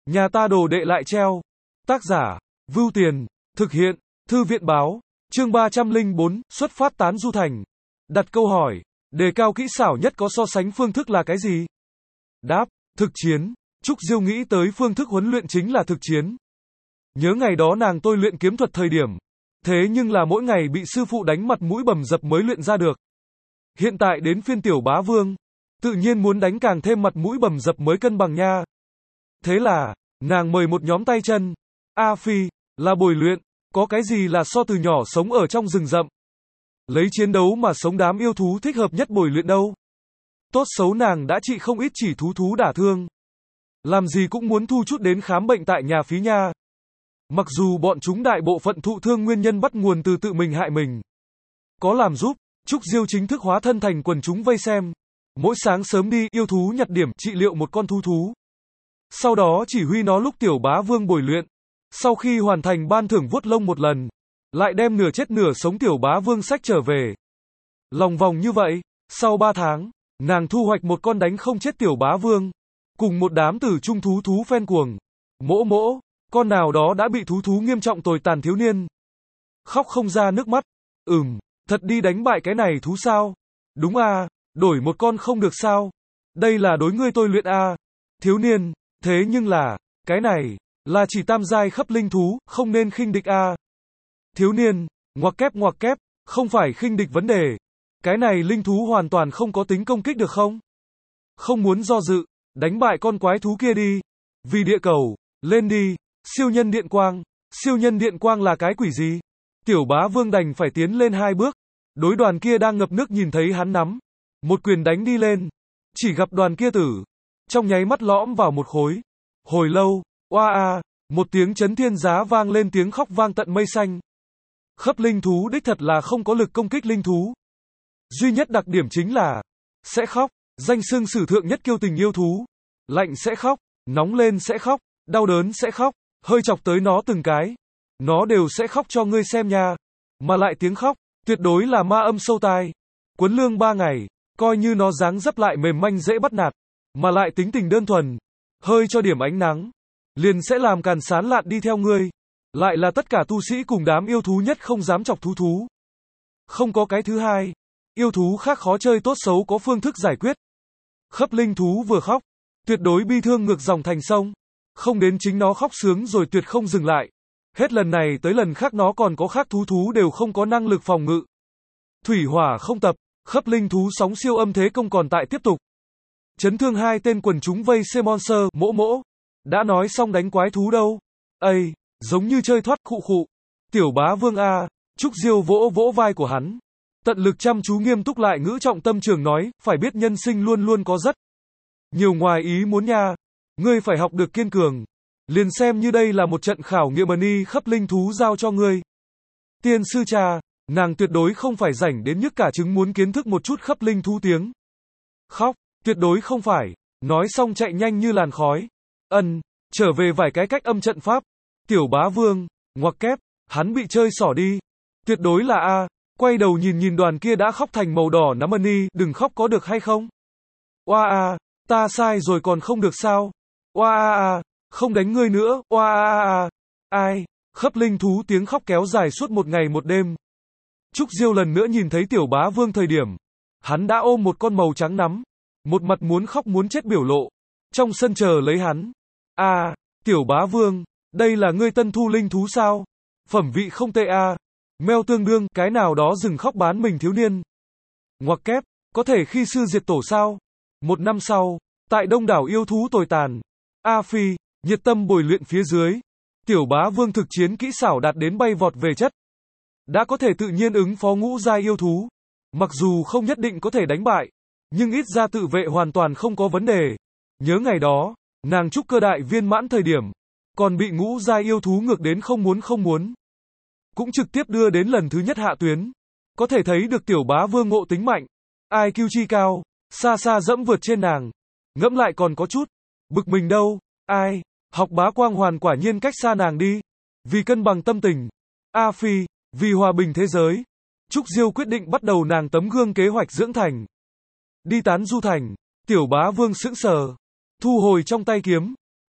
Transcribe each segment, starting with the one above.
Nhà ta đồ đệ lại treo. Tác giả, Vưu Tiền, thực hiện, Thư viện báo, chương 304, xuất phát tán du thành. Đặt câu hỏi, đề cao kỹ xảo nhất có so sánh phương thức là cái gì? Đáp, thực chiến. Trúc Diêu nghĩ tới phương thức huấn luyện chính là thực chiến. Nhớ ngày đó nàng tôi luyện kiếm thuật thời điểm. Thế nhưng là mỗi ngày bị sư phụ đánh mặt mũi bầm dập mới luyện ra được. Hiện tại đến phiên Tiểu Bá Vương, tự nhiên muốn đánh càng thêm mặt mũi bầm dập mới cân bằng nha. Thế là, nàng mời một nhóm tay chân, A Phi, là bồi luyện, có cái gì là so từ nhỏ sống ở trong rừng rậm. Lấy chiến đấu mà sống đám yêu thú thích hợp nhất bồi luyện đâu. Tốt xấu nàng đã trị không ít chỉ thú đả thương. Làm gì cũng muốn thu chút đến khám bệnh tại nhà phí nha. Mặc dù bọn chúng đại bộ phận thụ thương nguyên nhân bắt nguồn từ tự mình hại mình. Có làm giúp, Trúc Diêu chính thức hóa thân thành quần chúng vây xem. Mỗi sáng sớm đi yêu thú nhặt điểm trị liệu một con thú. Sau đó chỉ huy nó lúc Tiểu Bá Vương bồi luyện. Sau khi hoàn thành ban thưởng vuốt lông một lần, lại đem nửa chết nửa sống Tiểu Bá Vương xách trở về. Lòng vòng như vậy, sau 3 tháng, nàng thu hoạch một con đánh không chết Tiểu Bá Vương, cùng một đám tử trung thú phen cuồng. Mỗ, con nào đó đã bị thú nghiêm trọng tồi tàn thiếu niên. Khóc không ra nước mắt. Thật đi đánh bại cái này thú sao? Đúng à, đổi một con không được sao? Đây là đối ngươi tôi luyện à? Thiếu niên, thế nhưng là, cái này, là chỉ tam giai khắp linh thú, không nên khinh địch à? Thiếu niên, ngoặc kép, không phải khinh địch vấn đề. Cái này linh thú hoàn toàn không có tính công kích được không? Không muốn do dự, đánh bại con quái thú kia đi. Vì địa cầu, lên đi, siêu nhân điện quang là cái quỷ gì? Tiểu Bá Vương đành phải tiến lên 2 bước. Đối đoàn kia đang ngập nước nhìn thấy hắn nắm một quyền đánh đi lên. Chỉ gặp đoàn kia tử, trong nháy mắt lõm vào một khối. Hồi lâu, một tiếng chấn thiên giá vang lên, tiếng khóc vang tận mây xanh. Khắp linh thú đích thật là không có lực công kích linh thú. Duy nhất đặc điểm chính là sẽ khóc, danh xưng sử thượng nhất kiêu tình yêu thú. Lạnh sẽ khóc, nóng lên sẽ khóc, đau đớn sẽ khóc, hơi chọc tới nó từng cái, nó đều sẽ khóc cho ngươi xem nha. Mà lại tiếng khóc, tuyệt đối là ma âm sâu tai. Quấn lương 3 ngày, coi như nó dáng dấp lại mềm manh dễ bắt nạt, mà lại tính tình đơn thuần, hơi cho điểm ánh nắng, liền sẽ làm càn sán lạn đi theo ngươi. Lại là tất cả tu sĩ cùng đám yêu thú nhất không dám chọc thú. Không có cái thứ hai. Yêu thú khác khó chơi tốt xấu có phương thức giải quyết. Khắp linh thú vừa khóc, tuyệt đối bi thương ngược dòng thành sông. Không đến chính nó khóc sướng rồi tuyệt không dừng lại. Hết lần này tới lần khác nó còn có khác thú đều không có năng lực phòng ngự. Thủy hỏa không tập, khắp linh thú sóng siêu âm thế công còn tại tiếp tục. Chấn thương 2 tên quần chúng vây xem monster, mỗ. Đã nói xong đánh quái thú đâu. Giống như chơi thoát khụ. Tiểu Bá Vương a. Trúc Diêu vỗ vai của hắn. Tận lực chăm chú nghiêm túc lại ngữ trọng tâm trường nói, phải biết nhân sinh luôn luôn có rất nhiều ngoài ý muốn nha. Ngươi phải học được kiên cường. Liền xem như đây là một trận khảo nghiệm ni khắp linh thú giao cho ngươi. Tiên sư cha, nàng tuyệt đối không phải rảnh đến nhức cả trứng muốn kiến thức một chút khắp linh thú tiếng khóc, tuyệt đối không phải. Nói xong chạy nhanh như làn khói. Trở về vài cái cách âm trận pháp. Tiểu Bá Vương, ngoặc kép, hắn bị chơi xỏ đi. Tuyệt đối là A. Quay đầu nhìn đoàn kia đã khóc thành màu đỏ nắm ni, đừng khóc có được hay không? Ta sai rồi còn không được sao? Không đánh ngươi nữa, ai? Khắp linh thú tiếng khóc kéo dài suốt một ngày một đêm. Trúc Diêu lần nữa nhìn thấy Tiểu Bá Vương thời điểm, hắn đã ôm một con màu trắng nắm, một mặt muốn khóc muốn chết biểu lộ, trong sân chờ lấy hắn. Tiểu Bá Vương, đây là ngươi tân thu linh thú sao? Phẩm vị không tệ a. Mèo tương đương, cái nào đó dừng khóc bán mình thiếu niên. Ngoặc kép, có thể khi sư diệt tổ sao? 1 năm sau, tại đông đảo yêu thú tồi tàn, A Phi, nhiệt tâm bồi luyện phía dưới, Tiểu Bá Vương thực chiến kỹ xảo đạt đến bay vọt về chất. Đã có thể tự nhiên ứng phó ngũ giai yêu thú. Mặc dù không nhất định có thể đánh bại, nhưng ít ra tự vệ hoàn toàn không có vấn đề. Nhớ ngày đó, nàng trúc cơ đại viên mãn thời điểm, còn bị ngũ giai yêu thú ngược đến không muốn. Cũng trực tiếp đưa đến lần thứ nhất hạ tuyến. Có thể thấy được Tiểu Bá Vương ngộ tính mạnh, IQ chi cao, xa dẫm vượt trên nàng. Ngẫm lại còn có chút bực mình đâu. Học Bá Quang Hoàn quả nhiên cách xa nàng đi. Vì cân bằng tâm tình, A Phi, vì hòa bình thế giới, Trúc Diêu quyết định bắt đầu nàng tấm gương kế hoạch dưỡng thành. Đi tán du thành, Tiểu Bá Vương sững sờ, thu hồi trong tay kiếm,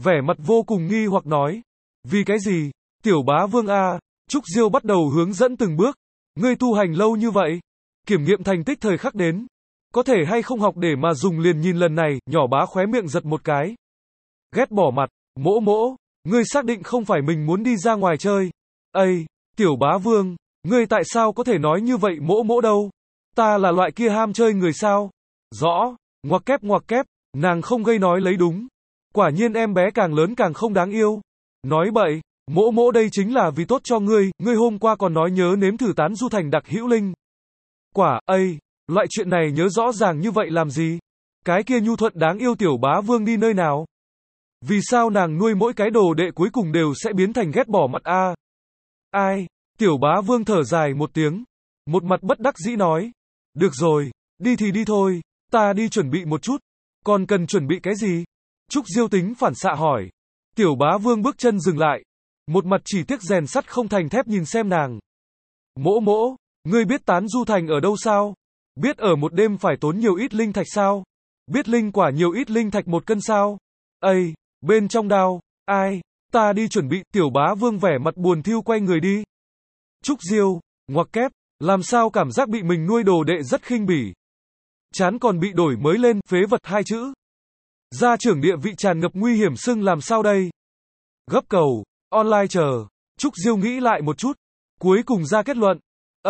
vẻ mặt vô cùng nghi hoặc nói. Vì cái gì? Tiểu bá vương a, Trúc Diêu bắt đầu hướng dẫn từng bước. Ngươi tu hành lâu như vậy, kiểm nghiệm thành tích thời khắc đến. Có thể hay không học để mà dùng liền nhìn lần này, nhỏ bá khóe miệng giật một cái. Ghét bỏ mặt, mỗ mỗ, ngươi xác định không phải mình muốn đi ra ngoài chơi. Ây, tiểu bá vương, ngươi tại sao có thể nói như vậy mỗ mỗ đâu? Ta là loại kia ham chơi người sao? Rõ, ngoặc kép, nàng không gây nói lấy đúng. Quả nhiên em bé càng lớn càng không đáng yêu. Nói bậy, mỗ mỗ đây chính là vì tốt cho ngươi hôm qua còn nói nhớ nếm thử tán du thành đặc hữu linh. Quả, ây, loại chuyện này nhớ rõ ràng như vậy làm gì? Cái kia nhu thuận đáng yêu tiểu bá vương đi nơi nào? Vì sao nàng nuôi mỗi cái đồ đệ cuối cùng đều sẽ biến thành ghét bỏ mặt a? Ai? Tiểu bá vương thở dài một tiếng. Một mặt bất đắc dĩ nói. Được rồi, đi thì đi thôi, ta đi chuẩn bị một chút. Còn cần chuẩn bị cái gì? Trúc Diêu tính phản xạ hỏi. Tiểu bá vương bước chân dừng lại. Một mặt chỉ tiếc rèn sắt không thành thép nhìn xem nàng. Mỗ mỗ, ngươi biết tán du thành ở đâu sao? Biết ở một đêm phải tốn nhiều ít linh thạch sao? Biết linh quả nhiều ít linh thạch một cân sao? Ây, bên trong đao, ai? Ta đi chuẩn bị, tiểu bá vương vẻ mặt buồn thiu quay người đi. Trúc Diêu, ngoặc kép, làm sao cảm giác bị mình nuôi đồ đệ rất khinh bỉ. Chán còn bị đổi mới lên, phế vật hai chữ. Gia trưởng địa vị tràn ngập nguy hiểm xưng làm sao đây? Gấp cầu, online chờ. Trúc Diêu nghĩ lại một chút. Cuối cùng ra kết luận.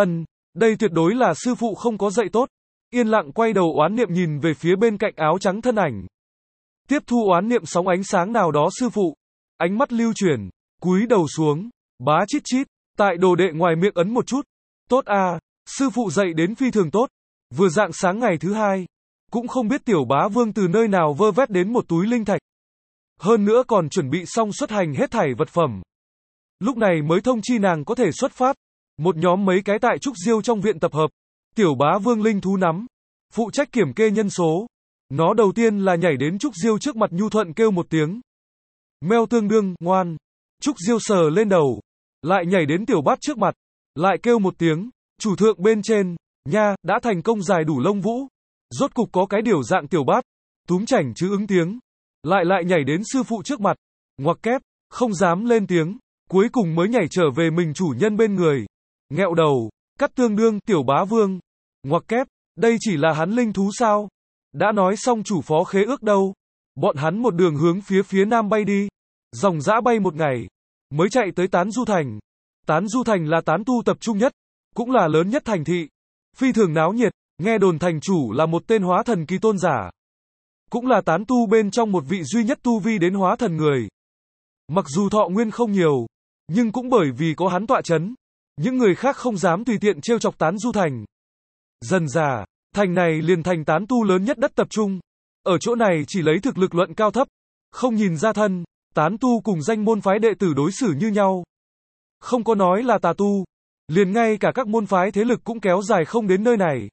Đây tuyệt đối là sư phụ không có dạy tốt. Yên lặng quay đầu oán niệm nhìn về phía bên cạnh áo trắng thân ảnh. Tiếp thu oán niệm sóng ánh sáng nào đó sư phụ. Ánh mắt lưu chuyển, cúi đầu xuống, bá chít chít, tại đồ đệ ngoài miệng ấn một chút. Tốt à, sư phụ dạy đến phi thường tốt. Vừa rạng sáng ngày thứ hai, cũng không biết tiểu bá vương từ nơi nào vơ vét đến một túi linh thạch. Hơn nữa còn chuẩn bị xong xuất hành hết thảy vật phẩm. Lúc này mới thông chi nàng có thể xuất phát. Một nhóm mấy cái tại Trúc Diêu trong viện tập hợp. Tiểu bá vương linh thú nắm, phụ trách kiểm kê nhân số. Nó đầu tiên là nhảy đến Trúc Diêu trước mặt nhu thuận kêu một tiếng. Meo tương đương, ngoan. Trúc Diêu sờ lên đầu. Lại nhảy đến tiểu bát trước mặt. Lại kêu một tiếng. Chủ thượng bên trên, nha, đã thành công dài đủ lông vũ. Rốt cục có cái điều dạng tiểu bát. Túm chảnh chứ ứng tiếng. Lại nhảy đến sư phụ trước mặt. Ngoặc kép, không dám lên tiếng. Cuối cùng mới nhảy trở về mình chủ nhân bên người. Nghẹo đầu, cắt tương đương, tiểu bá vương. Ngoặc kép, đây chỉ là hắn linh thú sao? Đã nói xong chủ phó khế ước đâu. Bọn hắn một đường hướng phía nam bay đi. Dòng dã bay một ngày. Mới chạy tới Tán Du Thành. Tán Du Thành là tán tu tập trung nhất. Cũng là lớn nhất thành thị. Phi thường náo nhiệt, nghe đồn thành chủ là một tên hóa thần kỳ tôn giả. Cũng là tán tu bên trong một vị duy nhất tu vi đến hóa thần người. Mặc dù thọ nguyên không nhiều, nhưng cũng bởi vì có hắn tọa chấn. Những người khác không dám tùy tiện trêu chọc Tán Du Thành. Dần dà, thành này liền thành tán tu lớn nhất đất tập trung. Ở chỗ này chỉ lấy thực lực luận cao thấp, không nhìn ra thân, tán tu cùng danh môn phái đệ tử đối xử như nhau. Không có nói là tà tu, liền ngay cả các môn phái thế lực cũng kéo dài không đến nơi này.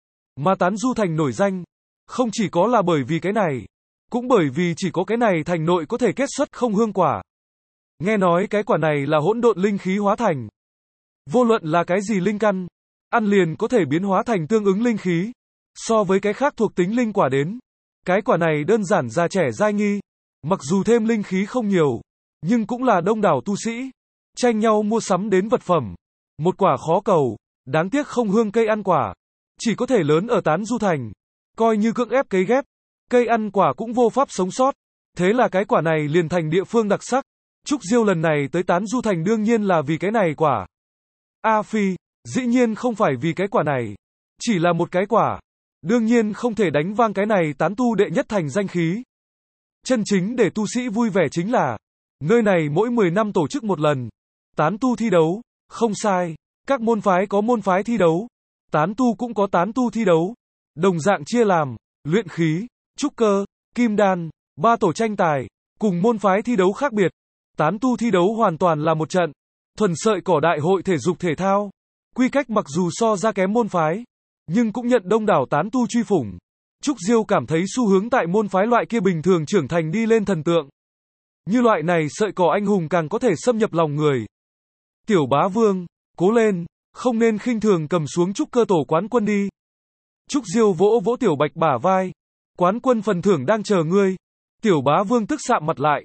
Mà Tán Du Thành nổi danh, không chỉ có là bởi vì cái này, cũng bởi vì chỉ có cái này thành nội có thể kết xuất không hương quả. Nghe nói cái quả này là hỗn độn linh khí hóa thành. Vô luận là cái gì linh căn, ăn liền có thể biến hóa thành tương ứng linh khí. So với cái khác thuộc tính linh quả đến, cái quả này đơn giản già trẻ giai nghi. Mặc dù thêm linh khí không nhiều, nhưng cũng là đông đảo tu sĩ tranh nhau mua sắm đến vật phẩm. Một quả khó cầu, đáng tiếc không hương cây ăn quả, chỉ có thể lớn ở Tán Du Thành. Coi như cưỡng ép cấy ghép, cây ăn quả cũng vô pháp sống sót. Thế là cái quả này liền thành địa phương đặc sắc. Trúc Diêu lần này tới Tán Du Thành đương nhiên là vì cái này quả. A phi, dĩ nhiên không phải vì cái quả này. Chỉ là một cái quả. Đương nhiên không thể đánh vang cái này tán tu đệ nhất thành danh khí. Chân chính để tu sĩ vui vẻ chính là, nơi này mỗi 10 năm tổ chức một lần. Tán tu thi đấu, không sai. Các môn phái có môn phái thi đấu. Tán tu cũng có tán tu thi đấu. Đồng dạng chia làm, luyện khí, trúc cơ, kim đan, 3 tổ tranh tài, cùng môn phái thi đấu khác biệt. Tán tu thi đấu hoàn toàn là một trận. Thuần sợi cỏ đại hội thể dục thể thao. Quy cách mặc dù so ra kém môn phái, nhưng cũng nhận đông đảo tán tu truy phủng. Trúc Diêu cảm thấy xu hướng tại môn phái loại kia bình thường trưởng thành đi lên thần tượng. Như loại này sợi cỏ anh hùng càng có thể xâm nhập lòng người. Tiểu bá vương, cố lên, không nên khinh thường cầm xuống trúc cơ tổ quán quân đi. Trúc Diêu vỗ vỗ tiểu bạch bả vai. Quán quân phần thưởng đang chờ ngươi. Tiểu bá vương tức sạm mặt lại.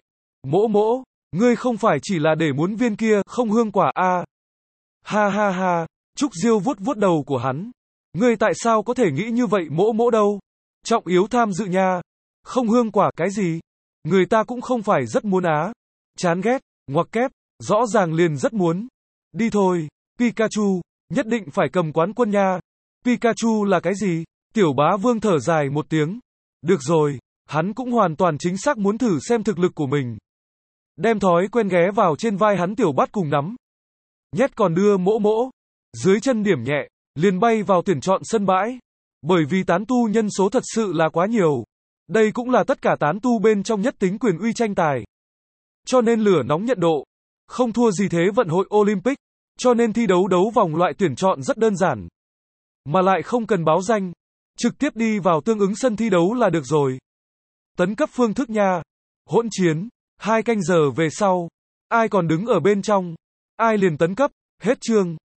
Mỗ mỗ, ngươi không phải chỉ là để muốn viên kia không hương quả à. Ha ha ha, Trúc Diêu vuốt vuốt đầu của hắn. Ngươi tại sao có thể nghĩ như vậy mỗ mỗ đâu? Trọng yếu tham dự nha. Không hương quả cái gì? Người ta cũng không phải rất muốn á. Chán ghét, ngoặc kép, rõ ràng liền rất muốn. Đi thôi, Pikachu, nhất định phải cầm quán quân nha. Pikachu là cái gì? Tiểu bá vương thở dài một tiếng. Được rồi, hắn cũng hoàn toàn chính xác muốn thử xem thực lực của mình. Đem thói quen ghé vào trên vai hắn tiểu bắt cùng nắm. Nhét còn đưa mỗ mỗ. Dưới chân điểm nhẹ, liền bay vào tuyển chọn sân bãi. Bởi vì tán tu nhân số thật sự là quá nhiều. Đây cũng là tất cả tán tu bên trong nhất tính quyền uy tranh tài. Cho nên lửa nóng nhận độ. Không thua gì thế vận hội Olympic. Cho nên thi đấu đấu vòng loại tuyển chọn rất đơn giản. Mà lại không cần báo danh. Trực tiếp đi vào tương ứng sân thi đấu là được rồi. Tấn cấp phương thức nha. Hỗn chiến. 2 canh giờ về sau. Ai còn đứng ở bên trong. Ai liền tấn cấp. Hết chương.